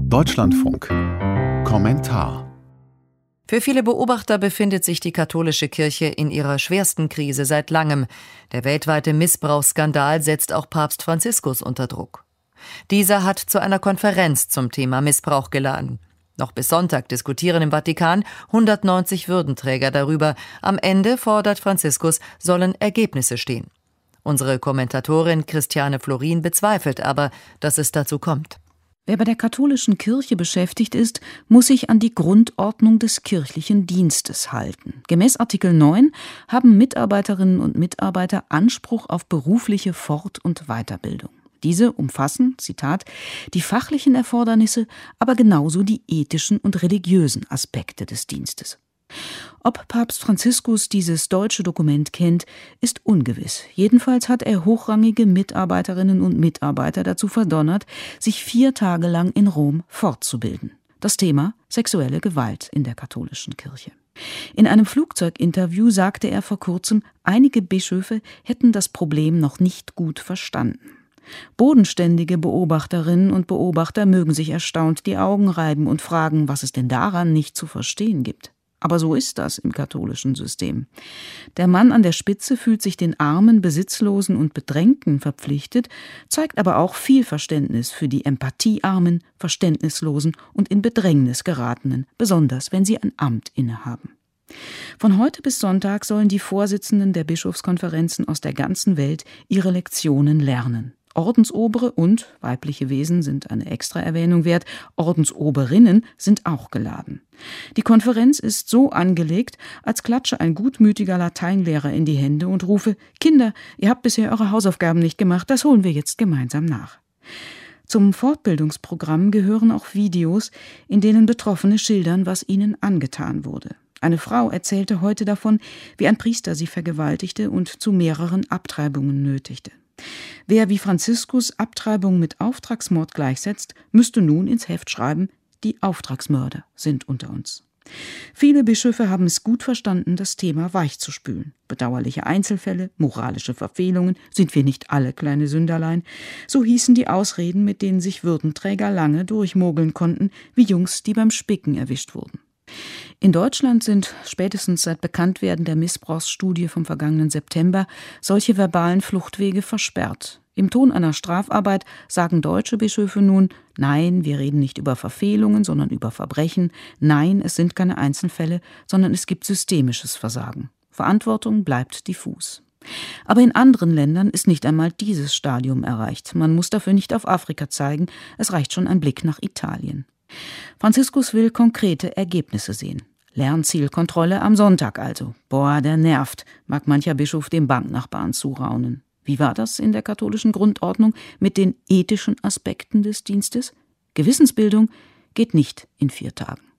Deutschlandfunk. Kommentar. Für viele Beobachter befindet sich die katholische Kirche in ihrer schwersten Krise seit langem. Der weltweite Missbrauchsskandal setzt auch Papst Franziskus unter Druck. Dieser hat zu einer Konferenz zum Thema Missbrauch geladen. Noch bis Sonntag diskutieren im Vatikan 190 Würdenträger darüber. Am Ende, fordert Franziskus, sollen Ergebnisse stehen. Unsere Kommentatorin Christiane Florin bezweifelt aber, dass es dazu kommt. Wer bei der katholischen Kirche beschäftigt ist, muss sich an die Grundordnung des kirchlichen Dienstes halten. Gemäß Artikel 9 haben Mitarbeiterinnen und Mitarbeiter Anspruch auf berufliche Fort- und Weiterbildung. Diese umfassen, Zitat, die fachlichen Erfordernisse, aber genauso die ethischen und religiösen Aspekte des Dienstes. Ob Papst Franziskus dieses deutsche Dokument kennt, ist ungewiss. Jedenfalls hat er hochrangige Mitarbeiterinnen und Mitarbeiter dazu verdonnert, sich 4 Tage lang in Rom fortzubilden. Das Thema: sexuelle Gewalt in der katholischen Kirche. In einem Flugzeuginterview sagte er vor kurzem, einige Bischöfe hätten das Problem noch nicht gut verstanden. Bodenständige Beobachterinnen und Beobachter mögen sich erstaunt die Augen reiben und fragen, was es denn daran nicht zu verstehen gibt. Aber so ist das im katholischen System. Der Mann an der Spitze fühlt sich den Armen, Besitzlosen und Bedrängten verpflichtet, zeigt aber auch viel Verständnis für die empathiearmen, Verständnislosen und in Bedrängnis geratenen, besonders wenn sie ein Amt innehaben. Von heute bis Sonntag sollen die Vorsitzenden der Bischofskonferenzen aus der ganzen Welt ihre Lektionen lernen. Ordensobere und weibliche Wesen sind eine Extraerwähnung wert, Ordensoberinnen sind auch geladen. Die Konferenz ist so angelegt, als klatsche ein gutmütiger Lateinlehrer in die Hände und rufe: Kinder, ihr habt bisher eure Hausaufgaben nicht gemacht, das holen wir jetzt gemeinsam nach. Zum Fortbildungsprogramm gehören auch Videos, in denen Betroffene schildern, was ihnen angetan wurde. Eine Frau erzählte heute davon, wie ein Priester sie vergewaltigte und zu mehreren Abtreibungen nötigte. Wer wie Franziskus Abtreibung mit Auftragsmord gleichsetzt, müsste nun ins Heft schreiben: die Auftragsmörder sind unter uns. Viele Bischöfe haben es gut verstanden, das Thema weichzuspülen. Bedauerliche Einzelfälle, moralische Verfehlungen, sind wir nicht alle kleine Sünderlein? So hießen die Ausreden, mit denen sich Würdenträger lange durchmogeln konnten, wie Jungs, die beim Spicken erwischt wurden. In Deutschland sind spätestens seit Bekanntwerden der Missbrauchsstudie vom vergangenen September solche verbalen Fluchtwege versperrt. Im Ton einer Strafarbeit sagen deutsche Bischöfe nun: Nein, wir reden nicht über Verfehlungen, sondern über Verbrechen. Nein, es sind keine Einzelfälle, sondern es gibt systemisches Versagen. Verantwortung bleibt diffus. Aber in anderen Ländern ist nicht einmal dieses Stadium erreicht. Man muss dafür nicht auf Afrika zeigen, es reicht schon ein Blick nach Italien. Franziskus will konkrete Ergebnisse sehen. Lernzielkontrolle am Sonntag also. Boah, der nervt, mag mancher Bischof dem Banknachbarn zuraunen. Wie war das in der katholischen Grundordnung mit den ethischen Aspekten des Dienstes? Gewissensbildung geht nicht in 4 Tagen.